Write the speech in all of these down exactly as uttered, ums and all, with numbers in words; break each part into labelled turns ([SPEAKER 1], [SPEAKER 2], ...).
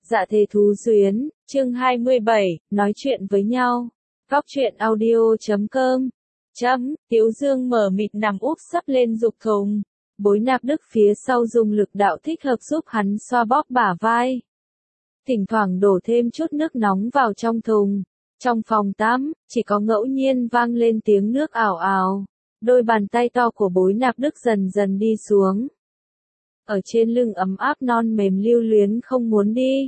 [SPEAKER 1] Dạ Thế Thú Duyến, chương hai mươi bảy, nói chuyện với nhau. Góc truyện audio chấm com. Chấm, Tiếu Dương mở mịt nằm úp sấp lên dục thùng. Bối Nạp Đức phía sau dùng lực đạo thích hợp giúp hắn xoa bóp bả vai. Thỉnh thoảng đổ thêm chút nước nóng vào trong thùng. Trong phòng tắm, chỉ có ngẫu nhiên vang lên tiếng nước ảo ảo. Đôi bàn tay to của Bối Nạp Đức dần dần đi xuống. Ở trên lưng ấm áp non mềm lưu luyến không muốn đi.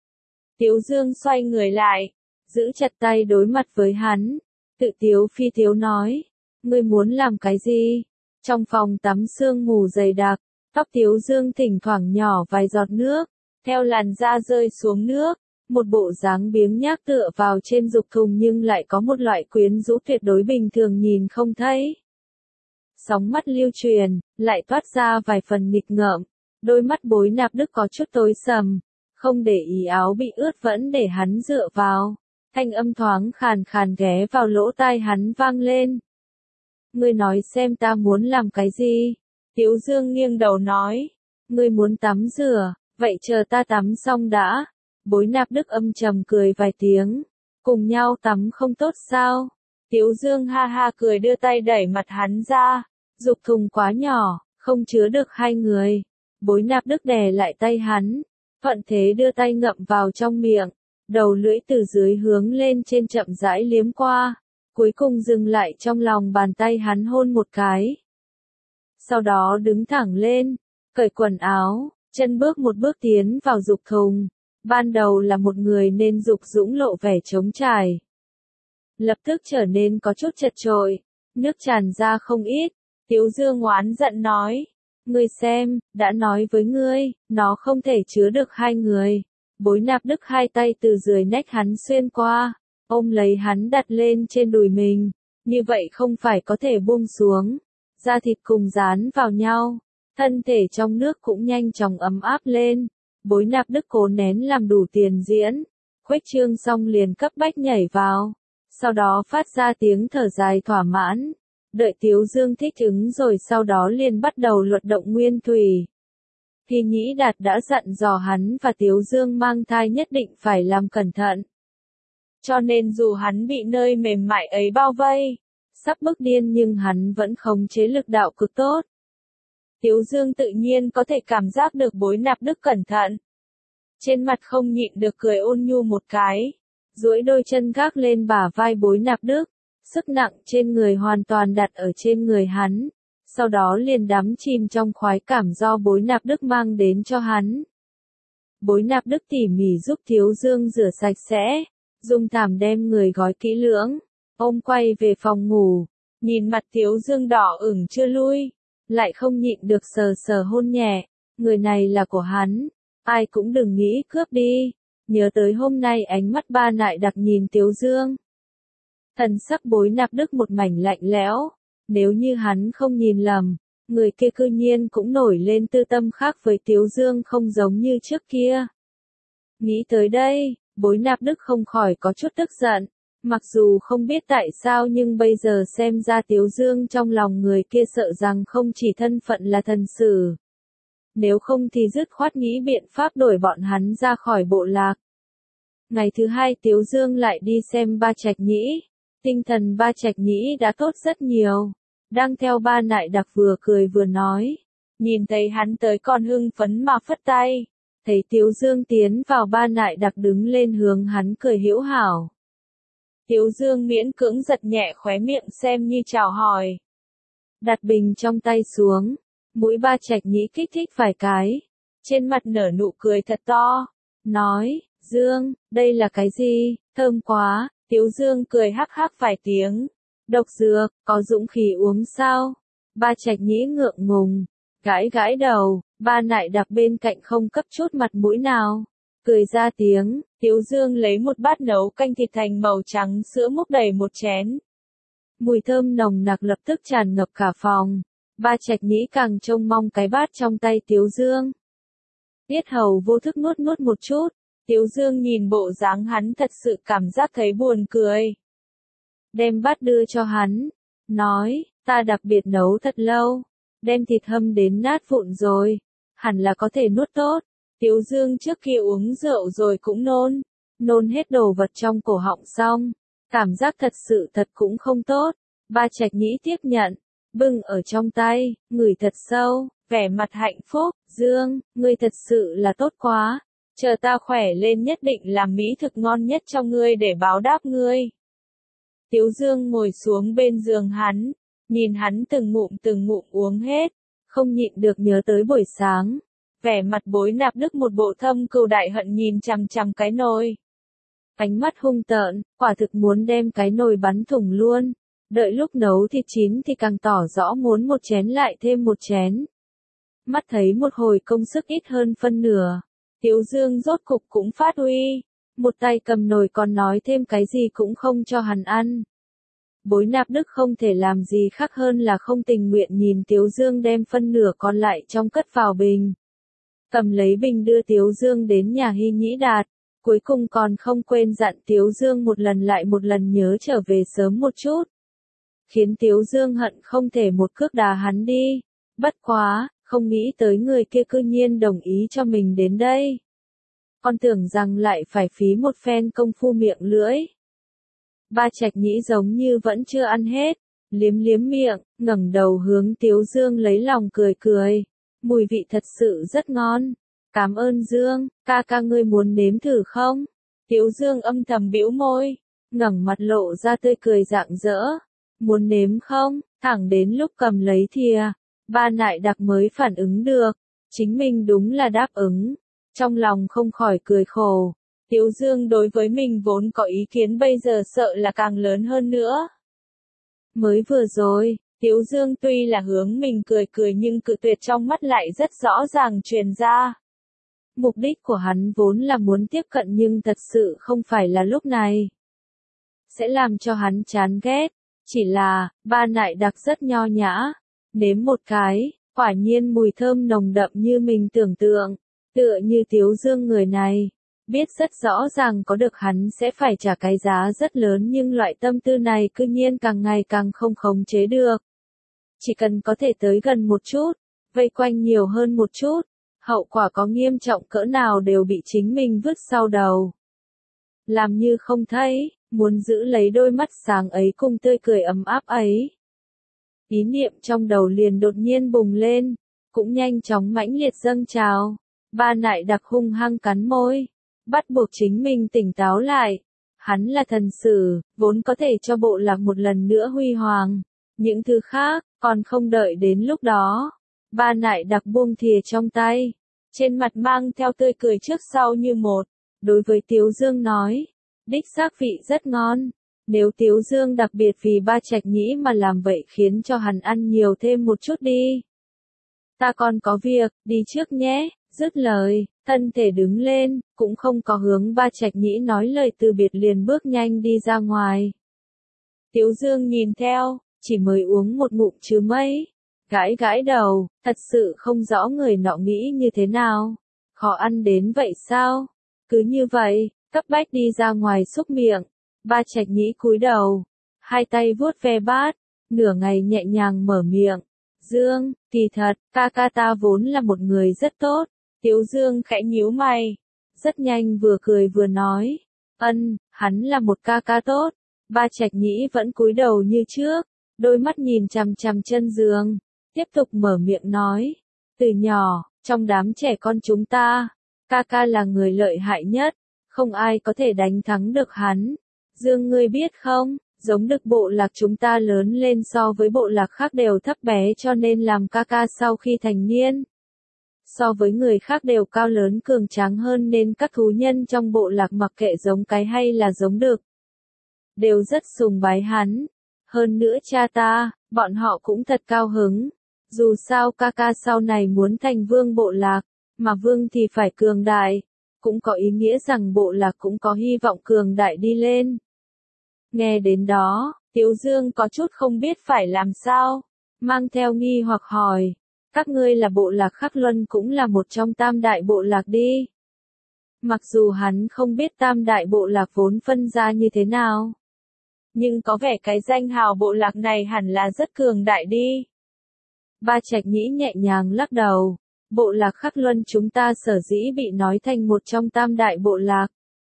[SPEAKER 1] Tiếu Dương xoay người lại, giữ chặt tay đối mặt với hắn, tự tiếu phi tiếu nói, ngươi muốn làm cái gì? Trong phòng tắm sương mù dày đặc, tóc Tiếu Dương thỉnh thoảng nhỏ vài giọt nước, theo làn da rơi xuống nước, một bộ dáng biếng nhác tựa vào trên dục thùng nhưng lại có một loại quyến rũ tuyệt đối bình thường nhìn không thấy. Sóng mắt lưu truyền, lại toát ra vài phần nghịch ngợm, đôi mắt Bối Nạp Đức có chút tối sầm, không để ý áo bị ướt vẫn để hắn dựa vào, thanh âm thoáng khàn khàn ghé vào lỗ tai hắn vang lên. Ngươi nói xem ta muốn làm cái gì? Tiếu Dương nghiêng đầu nói, ngươi muốn tắm rửa, vậy chờ ta tắm xong đã. Bối Nạp Đức âm trầm cười vài tiếng, cùng nhau tắm không tốt sao? Tiếu Dương ha ha cười đưa tay đẩy mặt hắn ra, dục thùng quá nhỏ, không chứa được hai người. Bối Nạp Đức đè lại tay hắn, thuận thế đưa tay ngậm vào trong miệng, đầu lưỡi từ dưới hướng lên trên chậm rãi liếm qua, cuối cùng dừng lại trong lòng bàn tay hắn hôn một cái. Sau đó đứng thẳng lên, cởi quần áo, chân bước một bước tiến vào dục thùng. Ban đầu là một người nên dục dũng lộ vẻ trống trải. Lập tức trở nên có chút chật chội, nước tràn ra không ít. Tiếu Dương oán giận nói, ngươi xem, đã nói với ngươi, nó không thể chứa được hai người. Bối Nạp Đức hai tay từ dưới nách hắn xuyên qua, ôm lấy hắn đặt lên trên đùi mình, như vậy không phải có thể buông xuống. Da thịt cùng dán vào nhau, thân thể trong nước cũng nhanh chóng ấm áp lên. Bối Nạp Đức cố nén làm đủ tiền diễn, khuếch trương xong liền cấp bách nhảy vào, sau đó phát ra tiếng thở dài thỏa mãn. Đợi Tiếu Dương thích ứng rồi sau đó liền bắt đầu luật động nguyên thủy. Thì Nhĩ Đạt đã dặn dò hắn và Tiếu Dương mang thai nhất định phải làm cẩn thận. Cho nên dù hắn bị nơi mềm mại ấy bao vây, sắp bức điên nhưng hắn vẫn khống chế lực đạo cực tốt. Tiếu Dương tự nhiên có thể cảm giác được Bối Nạp Đức cẩn thận. Trên mặt không nhịn được cười ôn nhu một cái, duỗi đôi chân gác lên bả vai Bối Nạp Đức. Sức nặng trên người hoàn toàn đặt ở trên người hắn, sau đó liền đắm chìm trong khoái cảm do Bối Nạp Đức mang đến cho hắn. Bối Nạp Đức tỉ mỉ giúp Tiếu Dương rửa sạch sẽ, dùng thảm đem người gói kỹ lưỡng, ôm quay về phòng ngủ, nhìn mặt Tiếu Dương đỏ ửng chưa lui, lại không nhịn được sờ sờ hôn nhẹ, người này là của hắn, ai cũng đừng nghĩ cướp đi, nhớ tới hôm nay ánh mắt ba nại đặc nhìn Tiếu Dương. Thần sắc Bối Nạp Đức một mảnh lạnh lẽo, nếu như hắn không nhìn lầm, người kia cư nhiên cũng nổi lên tư tâm khác với Tiếu Dương không giống như trước kia. Nghĩ tới đây, Bối Nạp Đức không khỏi có chút tức giận, mặc dù không biết tại sao nhưng bây giờ xem ra Tiếu Dương trong lòng người kia sợ rằng không chỉ thân phận là thần sử. Nếu không thì dứt khoát nghĩ biện pháp đổi bọn hắn ra khỏi bộ lạc. Ngày thứ hai Tiếu Dương lại đi xem Ba Trạch Nhĩ. Tinh thần Ba Trạch Nhĩ đã tốt rất nhiều. Đang theo ba nại đặc vừa cười vừa nói. Nhìn thấy hắn tới còn hưng phấn mà phất tay. Thấy Tiếu Dương tiến vào ba nại đặc đứng lên hướng hắn cười hữu hảo. Tiếu Dương miễn cưỡng giật nhẹ khóe miệng xem như chào hỏi. Đặt bình trong tay xuống. Mũi Ba Trạch Nhĩ kích thích vài cái. Trên mặt nở nụ cười thật to. Nói, Dương, đây là cái gì? Thơm quá. Tiếu Dương cười hắc hắc vài tiếng. Độc dược, có dũng khí uống sao? Ba Trạch Nhĩ ngượng ngùng, gãi gãi đầu, ba nại đặc bên cạnh không cấp chút mặt mũi nào. Cười ra tiếng, Tiếu Dương lấy một bát nấu canh thịt thành màu trắng sữa múc đầy một chén. Mùi thơm nồng nặc lập tức tràn ngập cả phòng. Ba Trạch Nhĩ càng trông mong cái bát trong tay Tiếu Dương. Tiết hầu vô thức nuốt nuốt một chút. Tiếu Dương nhìn bộ dáng hắn thật sự cảm giác thấy buồn cười. Đem bát đưa cho hắn, nói, ta đặc biệt nấu thật lâu, đem thịt hâm đến nát vụn rồi, hẳn là có thể nuốt tốt. Tiếu Dương trước kia uống rượu rồi cũng nôn, nôn hết đồ vật trong cổ họng xong, cảm giác thật sự thật cũng không tốt. Ba Trạch Nhĩ tiếp nhận, bưng ở trong tay, ngửi thật sâu, vẻ mặt hạnh phúc. Dương, ngươi thật sự là tốt quá, chờ ta khỏe lên nhất định làm mỹ thực ngon nhất cho ngươi để báo đáp ngươi. Tiếu Dương ngồi xuống bên giường hắn, nhìn hắn từng ngụm từng ngụm uống hết, không nhịn được nhớ tới buổi sáng. Vẻ mặt Bối Nạp Đức một bộ thâm cừu đại hận nhìn chằm chằm cái nồi. Ánh mắt hung tợn, quả thực muốn đem cái nồi bắn thủng luôn. Đợi lúc nấu thịt chín thì càng tỏ rõ muốn một chén lại thêm một chén. Mắt thấy một hồi công sức ít hơn phân nửa. Tiếu Dương rốt cục cũng phát uy. Một tay cầm nồi còn nói thêm cái gì cũng không cho hắn ăn. Bối Nạp Đức không thể làm gì khác hơn là không tình nguyện nhìn Tiếu Dương đem phân nửa còn lại trong cất vào bình. Cầm lấy bình đưa Tiếu Dương đến nhà Hy Nhĩ Đạt, cuối cùng còn không quên dặn Tiếu Dương một lần lại một lần nhớ trở về sớm một chút. Khiến Tiếu Dương hận không thể một cước đá hắn đi. Bất quá, không nghĩ tới người kia cư nhiên đồng ý cho mình đến đây. Con tưởng rằng lại phải phí một phen công phu miệng lưỡi. Ba Trạch Nhĩ giống như vẫn chưa ăn hết, liếm liếm miệng, ngẩng đầu hướng Tiếu Dương lấy lòng cười cười. Mùi vị thật sự rất ngon. Cảm ơn Dương, ca ca ngươi muốn nếm thử không? Tiếu Dương âm thầm bĩu môi, ngẩng mặt lộ ra tươi cười rạng rỡ. Muốn nếm không? Thẳng đến lúc cầm lấy thìa, Ba Nại Đặc mới phản ứng được. Chính mình đúng là đáp ứng. Trong lòng không khỏi cười khổ. Tiếu Dương đối với mình vốn có ý kiến bây giờ sợ là càng lớn hơn nữa. Mới vừa rồi, Tiếu Dương tuy là hướng mình cười cười nhưng cự tuyệt trong mắt lại rất rõ ràng truyền ra. Mục đích của hắn vốn là muốn tiếp cận nhưng thật sự không phải là lúc này. Sẽ làm cho hắn chán ghét. Chỉ là, Ba Nại Đặc rất nho nhã. Nếm một cái, quả nhiên mùi thơm nồng đậm như mình tưởng tượng. Tựa như Tiếu Dương người này. Biết rất rõ ràng có được hắn sẽ phải trả cái giá rất lớn nhưng loại tâm tư này cư nhiên càng ngày càng không khống chế được. Chỉ cần có thể tới gần một chút, vây quanh nhiều hơn một chút, hậu quả có nghiêm trọng cỡ nào đều bị chính mình vứt sau đầu. Làm như không thấy, muốn giữ lấy đôi mắt sáng ấy cùng tươi cười ấm áp ấy. Ý niệm trong đầu liền đột nhiên bùng lên, cũng nhanh chóng mãnh liệt dâng trào. Ba Nại Đặc hung hăng cắn môi, bắt buộc chính mình tỉnh táo lại. Hắn là thần sử, vốn có thể cho bộ lạc một lần nữa huy hoàng. Những thứ khác, còn không đợi đến lúc đó. Ba Nại Đặc buông thìa trong tay, trên mặt mang theo tươi cười trước sau như một. Đối với Tiếu Dương nói, đích xác vị rất ngon. Nếu Tiếu Dương đặc biệt vì Ba Trạch Nhĩ mà làm vậy khiến cho hắn ăn nhiều thêm một chút đi. Ta còn có việc, đi trước nhé. Dứt lời, thân thể đứng lên, cũng không có hướng Ba Trạch Nhĩ nói lời từ biệt liền bước nhanh đi ra ngoài. Tiếu Dương nhìn theo, chỉ mới uống một ngụm chứ mấy. Gãi gãi đầu, thật sự không rõ người nọ nghĩ như thế nào. Khó ăn đến vậy sao? Cứ như vậy, cấp bách đi ra ngoài xúc miệng. Ba Trạch Nhĩ cúi đầu, hai tay vuốt ve bát, nửa ngày nhẹ nhàng mở miệng. Dương, kỳ thật, ca ca ta vốn là một người rất tốt. Tiếu Dương khẽ nhíu mày, rất nhanh vừa cười vừa nói. Ân, hắn là một ca ca tốt. Ba Trạch Nhĩ vẫn cúi đầu như trước, đôi mắt nhìn chằm chằm chân giường, tiếp tục mở miệng nói. Từ nhỏ, trong đám trẻ con chúng ta, ca ca là người lợi hại nhất, không ai có thể đánh thắng được hắn. Dương ngươi biết không, giống được bộ lạc chúng ta lớn lên so với bộ lạc khác đều thấp bé cho nên làm ca ca sau khi thành niên. So với người khác đều cao lớn cường tráng hơn nên các thú nhân trong bộ lạc mặc kệ giống cái hay là giống đực. Đều rất sùng bái hắn. Hơn nữa cha ta, bọn họ cũng thật cao hứng. Dù sao ca ca sau này muốn thành vương bộ lạc, mà vương thì phải cường đại. Cũng có ý nghĩa rằng bộ lạc cũng có hy vọng cường đại đi lên. Nghe đến đó, Tiếu Dương có chút không biết phải làm sao. Mang theo nghi hoặc hỏi. Các ngươi là bộ lạc Khắc Luân cũng là một trong tam đại bộ lạc đi. Mặc dù hắn không biết tam đại bộ lạc vốn phân ra như thế nào. Nhưng có vẻ cái danh hào bộ lạc này hẳn là rất cường đại đi. Ba Trạch Nhĩ nhẹ nhàng lắc đầu. bộ lạc Khắc Luân chúng ta sở dĩ bị nói thành một trong tam đại bộ lạc.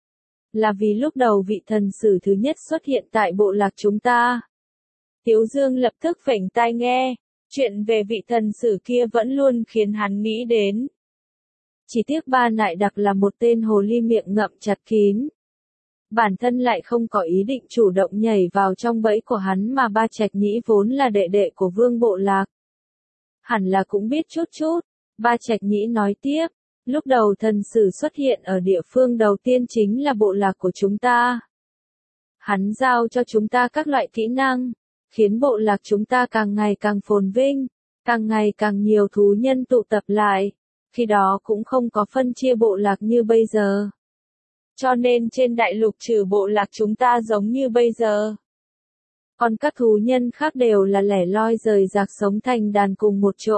[SPEAKER 1] Là vì lúc đầu vị thần sử thứ nhất xuất hiện tại bộ lạc chúng ta. Tiếu Dương lập tức phểnh tai nghe, chuyện về vị thần sử kia vẫn luôn khiến hắn nghĩ đến. Chỉ tiếc Ba Nại Đặc là một tên hồ ly miệng ngậm chặt kín. Bản thân lại không có ý định chủ động nhảy vào trong bẫy của hắn mà Ba Trạch Nhĩ vốn là đệ đệ của vương bộ lạc. Hẳn là cũng biết chút chút, Ba Trạch Nhĩ nói tiếp, lúc đầu thần sử xuất hiện ở địa phương đầu tiên chính là bộ lạc của chúng ta. Hắn giao cho chúng ta các loại kỹ năng, khiến bộ lạc chúng ta càng ngày càng phồn vinh, càng ngày càng nhiều thú nhân tụ tập lại, khi đó cũng không có phân chia bộ lạc như bây giờ. Cho nên trên đại lục trừ bộ lạc chúng ta giống như bây giờ. Còn các thú nhân khác đều là lẻ loi rời rạc sống thành đàn cùng một chỗ.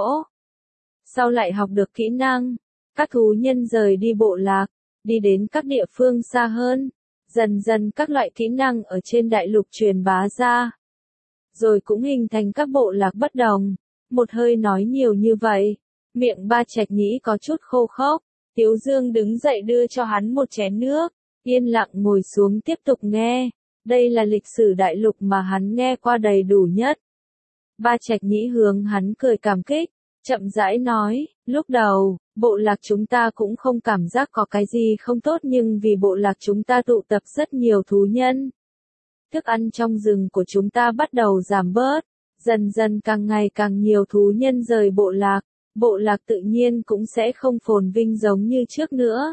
[SPEAKER 1] Sau lại học được kỹ năng, các thú nhân rời đi bộ lạc, đi đến các địa phương xa hơn. Dần dần các loại kỹ năng ở trên đại lục truyền bá ra. Rồi cũng hình thành các bộ lạc bất đồng. Một hơi nói nhiều như vậy, miệng Ba Trạch Nhĩ có chút khô khốc. Tiếu Dương đứng dậy đưa cho hắn một chén nước, yên lặng ngồi xuống tiếp tục nghe. Đây là lịch sử đại lục mà hắn nghe qua đầy đủ nhất. Ba Trạch Nhĩ hướng hắn cười cảm kích, chậm rãi nói, lúc đầu, bộ lạc chúng ta cũng không cảm giác có cái gì không tốt nhưng vì bộ lạc chúng ta tụ tập rất nhiều thú nhân. Thức ăn trong rừng của chúng ta bắt đầu giảm bớt, dần dần càng ngày càng nhiều thú nhân rời bộ lạc, bộ lạc tự nhiên cũng sẽ không phồn vinh giống như trước nữa.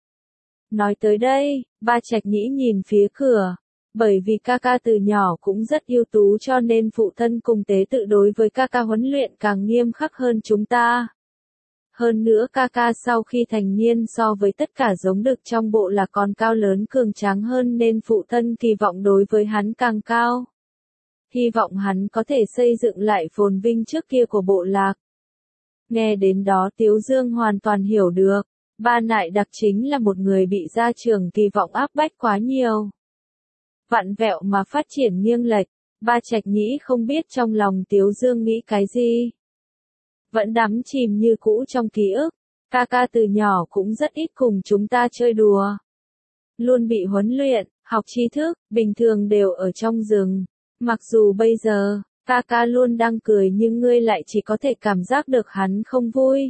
[SPEAKER 1] Nói tới đây, Ba Trạch Nhĩ nhìn phía cửa. Bởi vì ca ca từ nhỏ cũng rất ưu tú cho nên phụ thân cùng tế tự đối với ca ca huấn luyện càng nghiêm khắc hơn chúng ta. Hơn nữa ca ca sau khi thành niên so với tất cả giống đực trong bộ lạc còn cao lớn cường tráng hơn nên phụ thân kỳ vọng đối với hắn càng cao. Hy vọng hắn có thể xây dựng lại phồn vinh trước kia của bộ lạc. Nghe đến đó Tiếu Dương hoàn toàn hiểu được, Ba Nại Đặc chính là một người bị gia trưởng kỳ vọng áp bách quá nhiều. Vặn vẹo mà phát triển nghiêng lệch, Ba Trạch Nhĩ không biết trong lòng Tiếu Dương nghĩ cái gì. Vẫn đắm chìm như cũ trong ký ức, ca ca từ nhỏ cũng rất ít cùng chúng ta chơi đùa. Luôn bị huấn luyện, học tri thức, bình thường đều ở trong rừng. Mặc dù bây giờ, ca ca luôn đang cười nhưng ngươi lại chỉ có thể cảm giác được hắn không vui.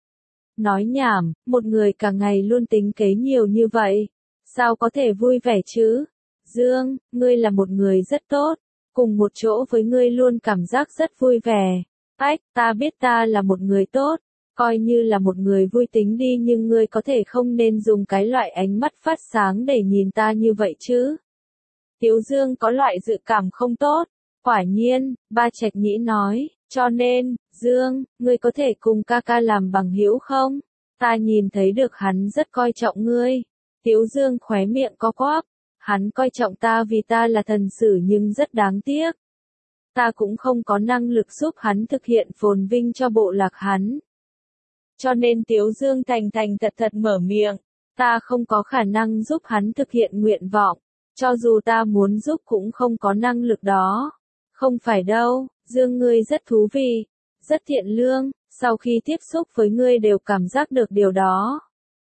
[SPEAKER 1] Nói nhảm, một người cả ngày luôn tính kế nhiều như vậy, sao có thể vui vẻ chứ? Dương, ngươi là một người rất tốt, cùng một chỗ với ngươi luôn cảm giác rất vui vẻ. Ách, ta biết ta là một người tốt, coi như là một người vui tính đi nhưng ngươi có thể không nên dùng cái loại ánh mắt phát sáng để nhìn ta như vậy chứ. Tiếu Dương có loại dự cảm không tốt, quả nhiên, Ba Trạch Nhĩ nói, cho nên, Dương, ngươi có thể cùng ca ca làm bằng hữu không? Ta nhìn thấy được hắn rất coi trọng ngươi. Tiếu Dương khóe miệng co quắp. Hắn coi trọng ta vì ta là thần sử nhưng rất đáng tiếc. Ta cũng không có năng lực giúp hắn thực hiện phồn vinh cho bộ lạc hắn. Cho nên Tiếu Dương thành thành thật thật mở miệng, ta không có khả năng giúp hắn thực hiện nguyện vọng, cho dù ta muốn giúp cũng không có năng lực đó. Không phải đâu, Dương ngươi rất thú vị, rất thiện lương, sau khi tiếp xúc với ngươi đều cảm giác được điều đó.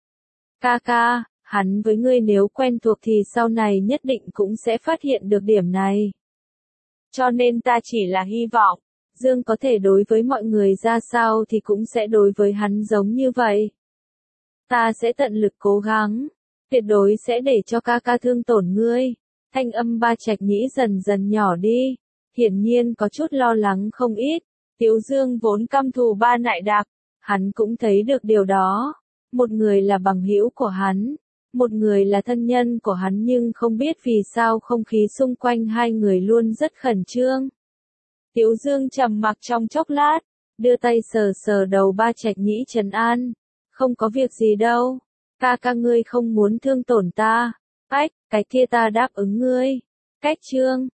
[SPEAKER 1] Ca ca. Hắn với ngươi nếu quen thuộc thì sau này nhất định cũng sẽ phát hiện được điểm này. Cho nên ta chỉ là hy vọng, Dương có thể đối với mọi người ra sao thì cũng sẽ đối với hắn giống như vậy. Ta sẽ tận lực cố gắng, tuyệt đối sẽ để cho ca ca thương tổn ngươi. Thanh âm Ba Trạch Nhĩ dần dần nhỏ đi, hiển nhiên có chút lo lắng không ít. Tiếu Dương vốn căm thù Ba Nại Đặc, hắn cũng thấy được điều đó. Một người là bằng hữu của hắn. Một người là thân nhân của hắn nhưng không biết vì sao không khí xung quanh hai người luôn rất khẩn trương. Tiếu Dương trầm mặc trong chốc lát, đưa tay sờ sờ đầu Ba Trạch Nhĩ trấn an. Không có việc gì đâu, ca ca ngươi không muốn thương tổn ta. Ách, cái kia ta đáp ứng ngươi. Cách chương,